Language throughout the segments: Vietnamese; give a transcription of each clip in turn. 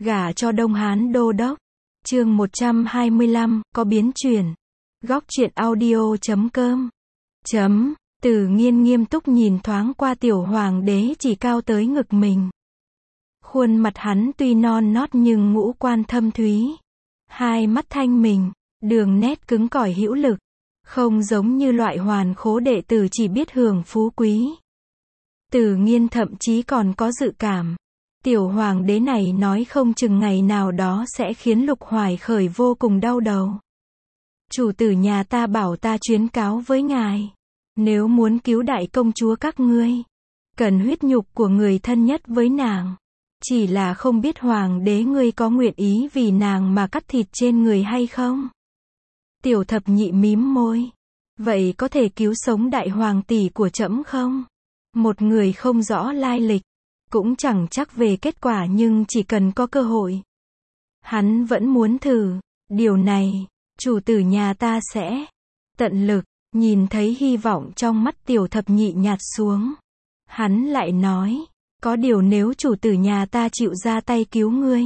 Gả cho Đông Hán đô đốc. Chương 125, có biến chuyển. Góc truyện audio.com. Tử Nghiên nghiêm túc nhìn thoáng qua tiểu hoàng đế chỉ cao tới ngực mình. Khuôn mặt hắn tuy non nót nhưng ngũ quan thâm thúy. Hai mắt thanh mình, đường nét cứng cỏi hữu lực. Không giống như loại hoàn khố đệ tử chỉ biết hưởng phú quý. Tử Nghiên thậm chí còn có dự cảm. Tiểu hoàng đế này nói không chừng ngày nào đó sẽ khiến Lục Hoài Khởi vô cùng đau đầu. Chủ tử nhà ta bảo ta chuyến cáo với ngài. Nếu muốn cứu đại công chúa các ngươi, cần huyết nhục của người thân nhất với nàng. Chỉ là không biết hoàng đế ngươi có nguyện ý vì nàng mà cắt thịt trên người hay không? Tiểu thập nhị mím môi. Vậy có thể cứu sống đại hoàng tỷ của trẫm không? Một người không rõ lai lịch. Cũng chẳng chắc về kết quả nhưng chỉ cần có cơ hội. Hắn vẫn muốn thử. Điều này, chủ tử nhà ta sẽ tận lực. Nhìn thấy hy vọng trong mắt tiểu thập nhị nhạt xuống. Hắn lại nói, có điều nếu chủ tử nhà ta chịu ra tay cứu ngươi,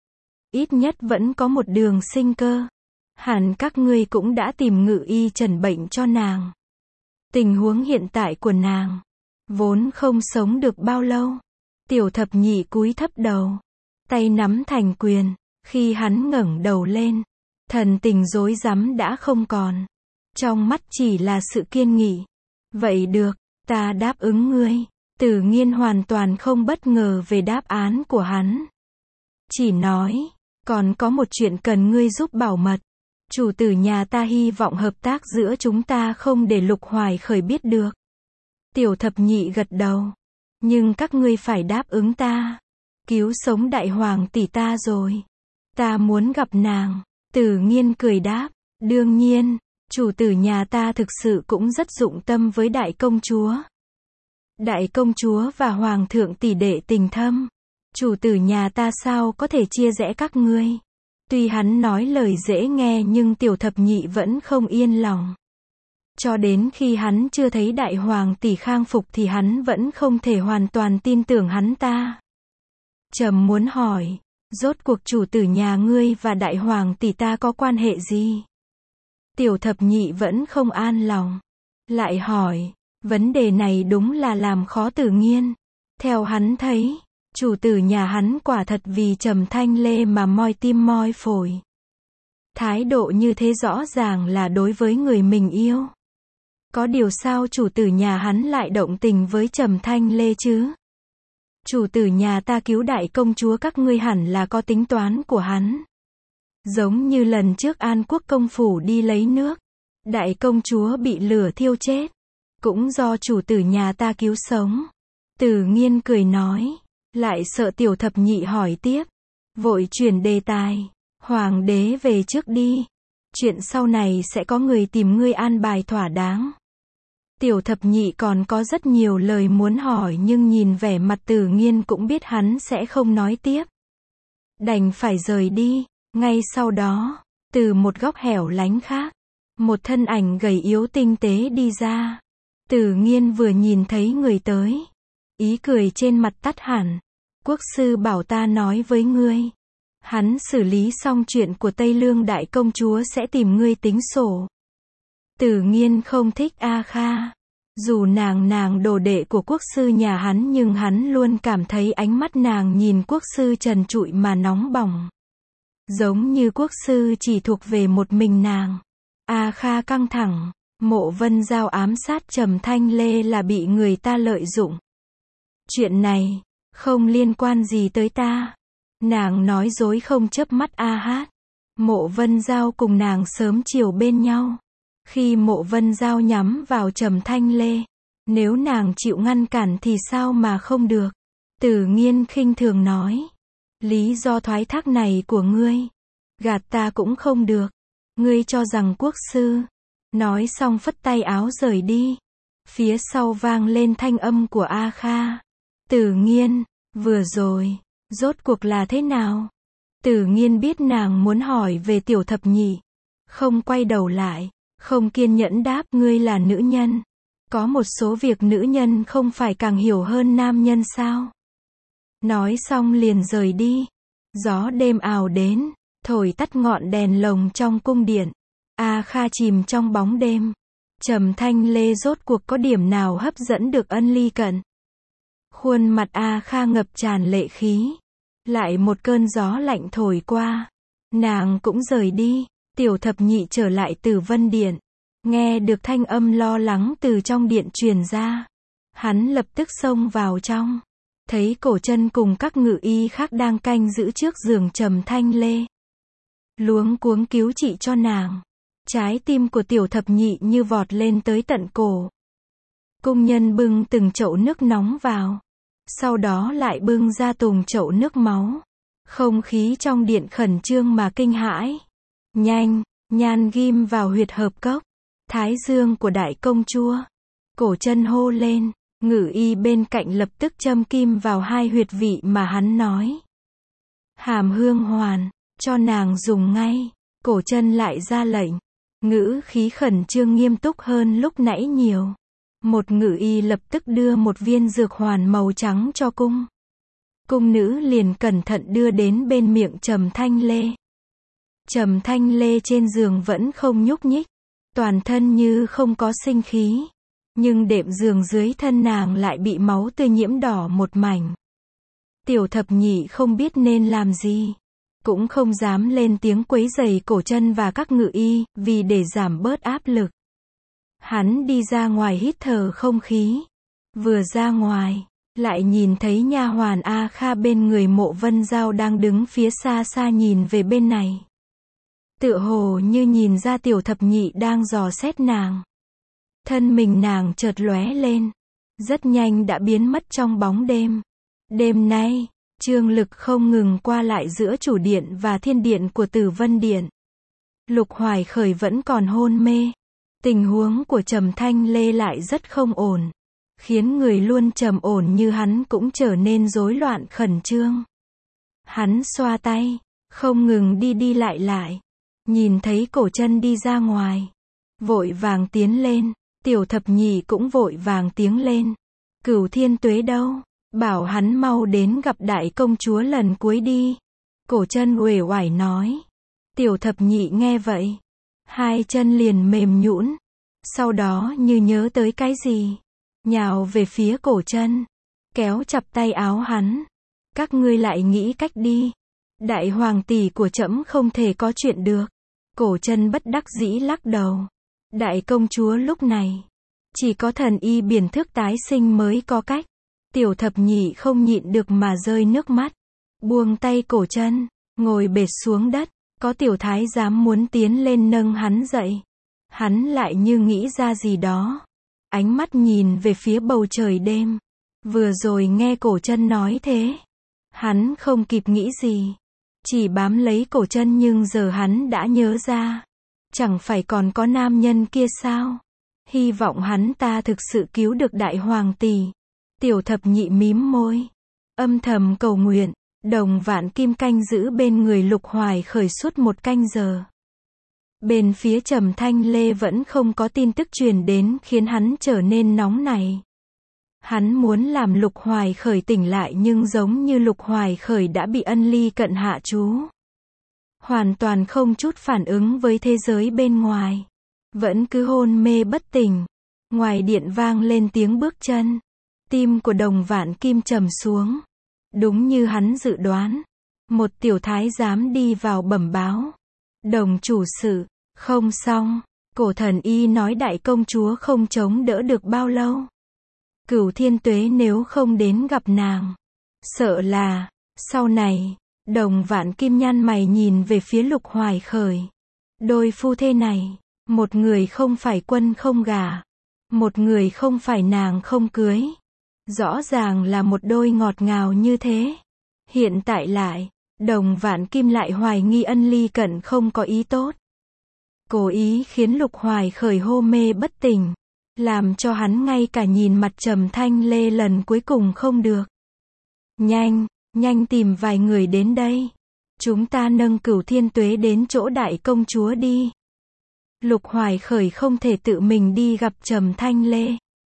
ít nhất vẫn có một đường sinh cơ. Hẳn các ngươi cũng đã tìm ngự y trần bệnh cho nàng. Tình huống hiện tại của nàng, vốn không sống được bao lâu. Tiểu thập nhị cúi thấp đầu, tay nắm thành quyền. Khi hắn ngẩng đầu lên, thần tình rối rắm đã không còn. Trong mắt chỉ là sự kiên nghị. Vậy được, ta đáp ứng ngươi. Tử Nghiên hoàn toàn không bất ngờ về đáp án của hắn. Chỉ nói, còn có một chuyện cần ngươi giúp bảo mật. Chủ tử nhà ta hy vọng hợp tác giữa chúng ta không để Lục Hoài Khởi biết được. Tiểu thập nhị gật đầu. Nhưng các ngươi phải đáp ứng ta. Cứu sống đại hoàng tỷ ta rồi. Ta muốn gặp nàng. Tử Nghiên cười đáp. Đương nhiên, chủ tử nhà ta thực sự cũng rất dụng tâm với đại công chúa. Đại công chúa và hoàng thượng tỷ đệ tình thâm. Chủ tử nhà ta sao có thể chia rẽ các ngươi. Tuy hắn nói lời dễ nghe nhưng tiểu thập nhị vẫn không yên lòng. Cho đến khi hắn chưa thấy đại hoàng tỷ khang phục thì hắn vẫn không thể hoàn toàn tin tưởng hắn ta. Trẫm muốn hỏi, rốt cuộc chủ tử nhà ngươi và đại hoàng tỷ ta có quan hệ gì? Tiểu thập nhị vẫn không an lòng. Lại hỏi, vấn đề này đúng là làm khó Tử Nghiên. Theo hắn thấy, chủ tử nhà hắn quả thật vì Trầm Thanh Lê mà moi tim moi phổi. Thái độ như thế rõ ràng là đối với người mình yêu. Có điều sao chủ tử nhà hắn lại động tình với Trầm Thanh Lê chứ? Chủ tử nhà ta cứu đại công chúa các ngươi hẳn là có tính toán của hắn. Giống như lần trước An Quốc công phủ đi lấy nước, đại công chúa bị lửa thiêu chết, cũng do chủ tử nhà ta cứu sống. Tử Nghiên cười nói, lại sợ tiểu thập nhị hỏi tiếp, vội chuyển đề tài. Hoàng đế về trước đi, chuyện sau này sẽ có người tìm ngươi an bài thỏa đáng. Tiểu thập nhị còn có rất nhiều lời muốn hỏi nhưng nhìn vẻ mặt Tử Nghiên cũng biết hắn sẽ không nói tiếp. Đành phải rời đi. Ngay sau đó, từ một góc hẻo lánh khác, một thân ảnh gầy yếu tinh tế đi ra. Tử Nghiên vừa nhìn thấy người tới, ý cười trên mặt tắt hẳn. Quốc sư bảo ta nói với ngươi, hắn xử lý xong chuyện của Tây Lương đại công chúa sẽ tìm ngươi tính sổ. Tử Nghiên không thích A Kha. Dù nàng đồ đệ của quốc sư nhà hắn nhưng hắn luôn cảm thấy ánh mắt nàng nhìn quốc sư trần trụi mà nóng bỏng. Giống như quốc sư chỉ thuộc về một mình nàng. A Kha căng thẳng. Mộ Vân Giao ám sát Trầm Thanh Lê là bị người ta lợi dụng. Chuyện này không liên quan gì tới ta. Nàng nói dối không chớp mắt a hát. Mộ Vân Giao cùng nàng sớm chiều bên nhau. Khi Mộ Vân Giao nhắm vào Trầm Thanh Lê, nếu nàng chịu ngăn cản thì sao mà không được. Tử Nghiên khinh thường nói, lý do thoái thác này của ngươi, gạt ta cũng không được. Ngươi cho rằng quốc sư. Nói xong phất tay áo rời đi. Phía sau vang lên thanh âm của A Kha. Tử Nghiên, vừa rồi, rốt cuộc là thế nào? Tử Nghiên biết nàng muốn hỏi về tiểu thập nhị. Không quay đầu lại, không kiên nhẫn đáp, ngươi là nữ nhân. Có một số việc nữ nhân không phải càng hiểu hơn nam nhân sao? Nói xong liền rời đi. Gió đêm ào đến, thổi tắt ngọn đèn lồng trong cung điện. A Kha chìm trong bóng đêm. Trầm Thanh Lê rốt cuộc có điểm nào hấp dẫn được Ân Ly Cận. Khuôn mặt A Kha ngập tràn lệ khí. Lại một cơn gió lạnh thổi qua. Nàng cũng rời đi. Tiểu thập nhị trở lại Tử Vân Điện. Nghe được thanh âm lo lắng từ trong điện truyền ra. Hắn lập tức xông vào trong. Thấy Cổ Chân cùng các ngự y khác đang canh giữ trước giường Trầm Thanh Lê. Luống cuống cứu trị cho nàng. Trái tim của tiểu thập nhị như vọt lên tới tận cổ. Cung nhân bưng từng chậu nước nóng vào. Sau đó lại bưng ra từng chậu nước máu. Không khí trong điện khẩn trương mà kinh hãi. Nhanh, nhan ghim vào huyệt hợp cốc. Thái dương của đại công chúa. Cổ Chân hô lên. Ngự y bên cạnh lập tức châm kim vào hai huyệt vị mà hắn nói. Hàm Hương Hoàn, cho nàng dùng ngay. Cổ Chân lại ra lệnh. Ngữ khí khẩn trương nghiêm túc hơn lúc nãy nhiều. Một ngự y lập tức đưa một viên dược hoàn màu trắng cho cung. Cung nữ liền cẩn thận đưa đến bên miệng Trầm Thanh Lê. Trầm Thanh Lê trên giường vẫn không nhúc nhích. Toàn thân như không có sinh khí. Nhưng đệm giường dưới thân nàng lại bị máu tươi nhiễm đỏ một mảnh. Tiểu thập nhị không biết nên làm gì. Cũng không dám lên tiếng quấy rầy Cổ Chân và các ngự y, vì để giảm bớt áp lực. Hắn đi ra ngoài hít thở không khí. Vừa ra ngoài, lại nhìn thấy nha hoàn A Kha bên người Mộ Vân Giao đang đứng phía xa xa nhìn về bên này. Tựa hồ như nhìn ra tiểu thập nhị đang dò xét nàng. Thân mình nàng chợt lóe lên. Rất nhanh đã biến mất trong bóng đêm. Đêm nay, Trương Lực không ngừng qua lại giữa chủ điện và thiên điện của Tử Vân Điện. Lục Hoài Khởi vẫn còn hôn mê. Tình huống của Trầm Thanh Lê lại rất không ổn. Khiến người luôn trầm ổn như hắn cũng trở nên rối loạn khẩn trương. Hắn xoa tay, không ngừng đi đi lại lại. Nhìn thấy Cổ Chân đi ra ngoài. Vội vàng tiến lên. Tiểu thập nhị cũng vội vàng tiến lên. Cửu Thiên Tuế đâu? Bảo hắn mau đến gặp đại công chúa lần cuối đi. Cổ Chân uể oải nói. Tiểu thập nhị nghe vậy. Hai chân liền mềm nhũn. Sau đó như nhớ tới cái gì. Nhào về phía Cổ Chân. Kéo chặt tay áo hắn. Các ngươi lại nghĩ cách đi. Đại hoàng tỷ của trẫm không thể có chuyện được. Cổ Chân bất đắc dĩ lắc đầu. Đại công chúa lúc này. Chỉ có thần y biển thước tái sinh mới có cách. Tiểu thập nhị không nhịn được mà rơi nước mắt. Buông tay Cổ Chân. Ngồi bệt xuống đất. Có tiểu thái giám muốn tiến lên nâng hắn dậy. Hắn lại như nghĩ ra gì đó. Ánh mắt nhìn về phía bầu trời đêm. Vừa rồi nghe Cổ Chân nói thế. Hắn không kịp nghĩ gì. Chỉ bám lấy Cổ Chân nhưng giờ hắn đã nhớ ra. Chẳng phải còn có nam nhân kia sao? Hy vọng hắn ta thực sự cứu được đại hoàng tỷ. Tiểu thập nhị mím môi. Âm thầm cầu nguyện. Đồng Vạn Kim canh giữ bên người Lục Hoài Khởi suốt 1 canh giờ. Bên phía Trầm Thanh Lê vẫn không có tin tức truyền đến khiến hắn trở nên nóng nảy. Hắn muốn làm Lục Hoài Khởi tỉnh lại nhưng giống như Lục Hoài Khởi đã bị Ân Ly Cận hạ chú. Hoàn toàn không chút phản ứng với thế giới bên ngoài. Vẫn cứ hôn mê bất tỉnh. Ngoài điện vang lên tiếng bước chân. Tim của Đồng Vạn Kim trầm xuống. Đúng như hắn dự đoán. Một tiểu thái giám đi vào bẩm báo. Đồng chủ sự, không xong. Cổ thần y nói đại công chúa không chống đỡ được bao lâu. Cửu Thiên Tuế nếu không đến gặp nàng. Sợ là, sau này, Đồng Vạn Kim nhăn mày nhìn về phía Lục Hoài Khởi. Đôi phu thê này, một người không phải quân không gả. Một người không phải nàng không cưới. Rõ ràng là một đôi ngọt ngào như thế. Hiện tại lại, Đồng Vạn Kim lại hoài nghi Ân Ly Cận không có ý tốt. Cố ý khiến Lục Hoài Khởi hôn mê bất tỉnh. Làm cho hắn ngay cả nhìn mặt Trầm Thanh Lê lần cuối cùng không được. Nhanh, nhanh tìm vài người đến đây. Chúng ta nâng Cửu Thiên Tuế đến chỗ đại công chúa đi. Lục Hoài Khởi không thể tự mình đi gặp Trầm Thanh Lê.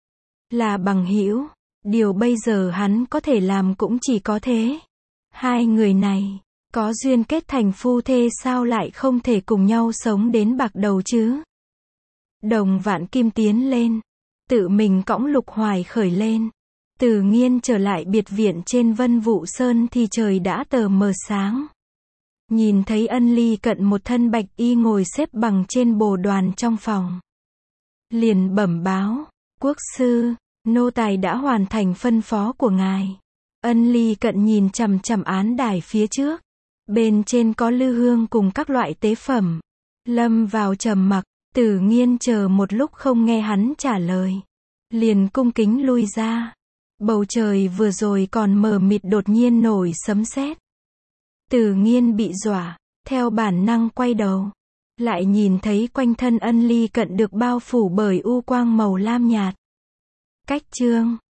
Là bằng hữu. Điều bây giờ hắn có thể làm cũng chỉ có thế. Hai người này, Có duyên kết thành phu thê sao lại không thể cùng nhau sống đến bạc đầu chứ? Đồng Vạn Kim tiến lên, tự mình cõng Lục Hoài khởi lên. Từ Nghiên trở lại biệt viện trên Vân Vũ Sơn thì trời đã tờ mờ sáng. Nhìn thấy Ân Ly Cận một thân bạch y ngồi xếp bằng trên bồ đoàn trong phòng. Liền bẩm báo, quốc sư, nô tài đã hoàn thành phân phó của ngài. Ân Ly Cận nhìn chằm chằm án đài phía trước. Bên trên có lư hương cùng các loại tế phẩm. Lâm vào trầm mặc, Từ Nghiên chờ một lúc không nghe hắn trả lời. Liền cung kính lui ra. Bầu trời vừa rồi còn mờ mịt đột nhiên nổi sấm sét. Từ Nghiên bị dọa, theo bản năng quay đầu. Lại nhìn thấy quanh thân Ân Ly Cận được bao phủ bởi u quang màu lam nhạt. Cách chương